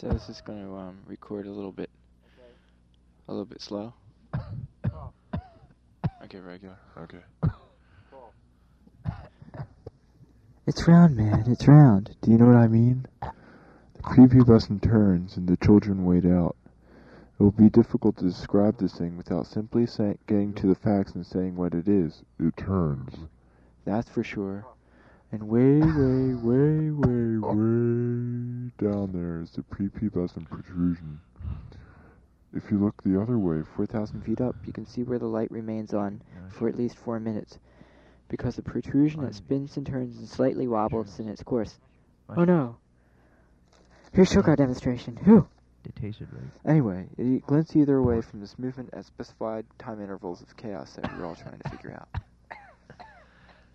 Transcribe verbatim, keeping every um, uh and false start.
So this is going to um, record a little bit, a little bit slow. Okay, regular. Okay. It's round, man. It's round. Do you know what I mean? The prepubescent turns and the children wait out. It will be difficult to describe this thing without simply say, getting to the facts and saying what it is. It turns. That's for sure. And way, way, way, way, way down there is the prepubescent protrusion. If you look the other way, four thousand feet up, you can see where the light remains on for at least four minutes. Because the protrusion that spins and turns and slightly wobbles in its course. Oh no! Here's Shokar demonstration. Whew! Anyway, it glints either way from this movement at specified time intervals of chaos that we're all trying to figure out.